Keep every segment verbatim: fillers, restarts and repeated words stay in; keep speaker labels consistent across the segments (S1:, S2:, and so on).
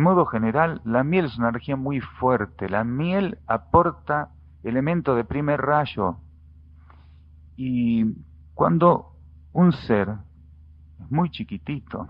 S1: modo general, la miel es una energía muy fuerte. La miel aporta elementos de primer rayo. Y cuando un ser es muy chiquitito,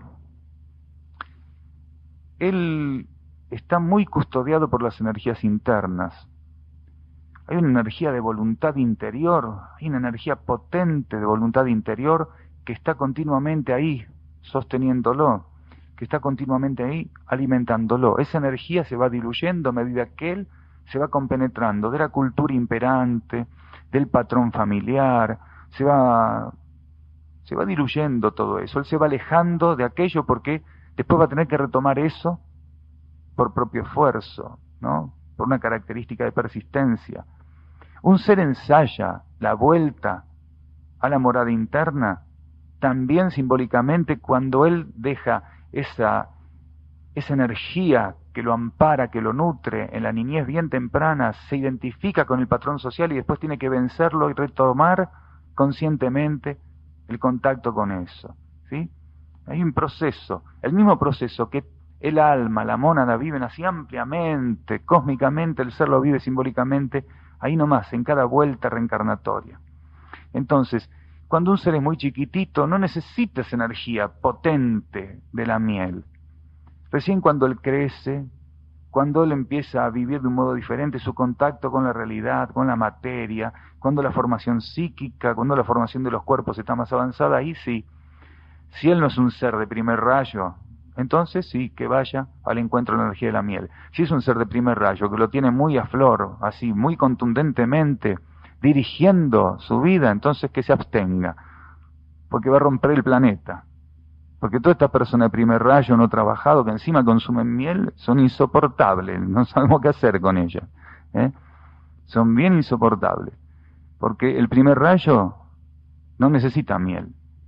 S1: él está muy custodiado por las energías internas. Hay una energía de voluntad interior, hay una energía potente de voluntad interior que está continuamente ahí sosteniéndolo, que está continuamente ahí alimentándolo. Esa energía se va diluyendo a medida que él se va compenetrando de la cultura imperante, del patrón familiar, se va, se va diluyendo todo eso, él se va alejando de aquello porque después va a tener que retomar eso por propio esfuerzo, ¿no? Por una característica de persistencia. Un ser ensaya la vuelta a la morada interna también simbólicamente cuando él deja esa, esa energía que lo ampara, que lo nutre en la niñez bien temprana, se identifica con el patrón social y después tiene que vencerlo y retomar conscientemente el contacto con eso, ¿sí? Hay un proceso, el mismo proceso que el alma, la mónada viven así ampliamente, cósmicamente, el ser lo vive simbólicamente, ahí nomás, en cada vuelta reencarnatoria. Entonces, cuando un ser es muy chiquitito, no necesita esa energía potente de la miel. Recién cuando él crece, cuando él empieza a vivir de un modo diferente su contacto con la realidad, con la materia, cuando la formación psíquica, cuando la formación de los cuerpos está más avanzada, ahí sí. Si él no es un ser de primer rayo, entonces sí, que vaya al encuentro de la energía de la miel. Si es un ser de primer rayo, que lo tiene muy a flor, así, muy contundentemente, dirigiendo su vida, entonces que se abstenga, porque va a romper el planeta. Porque todas estas personas de primer rayo no trabajado, que encima consumen miel, son insoportables, no sabemos qué hacer con ellas, ¿eh? Son bien insoportables, porque el primer rayo no necesita miel.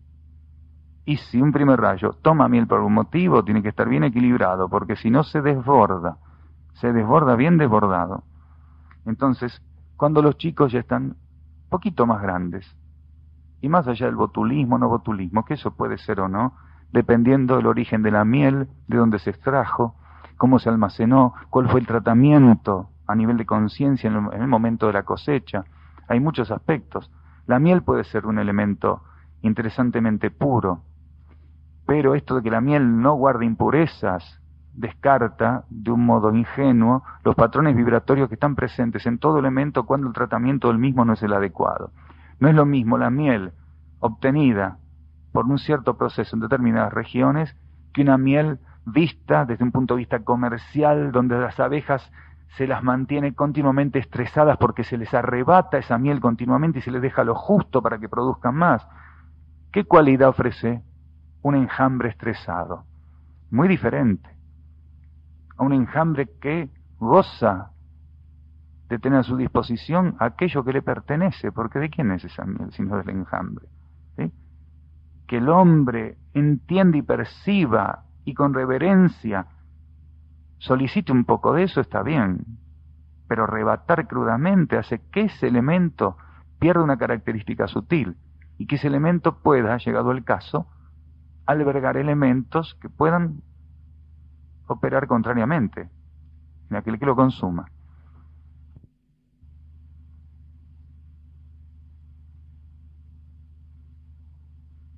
S1: Y si un primer rayo toma miel por algún motivo, tiene que estar bien equilibrado, porque si no se desborda, se desborda bien desbordado. Entonces, cuando los chicos ya están un poquito más grandes, y más allá del botulismo, no botulismo, que eso puede ser o no, dependiendo del origen de la miel, de dónde se extrajo, cómo se almacenó, cuál fue el tratamiento a nivel de conciencia en el momento de la cosecha. Hay muchos aspectos. La miel puede ser un elemento interesantemente puro, pero esto de que la miel no guarda impurezas descarta de un modo ingenuo los patrones vibratorios que están presentes en todo elemento cuando el tratamiento del mismo no es el adecuado. No es lo mismo la miel obtenida por un cierto proceso en determinadas regiones que una miel vista desde un punto de vista comercial, donde las abejas se las mantiene continuamente estresadas porque se les arrebata esa miel continuamente y se les deja lo justo para que produzcan más. ¿Qué cualidad ofrece un enjambre estresado? Muy diferente a un enjambre que goza de tener a su disposición aquello que le pertenece, porque ¿de quién es esa miel sino del enjambre? ¿Sí? Que el hombre entienda y perciba y con reverencia solicite un poco de eso está bien, pero arrebatar crudamente hace que ese elemento pierda una característica sutil y que ese elemento pueda, llegado el caso, albergar elementos que puedan operar contrariamente en aquel que lo consuma.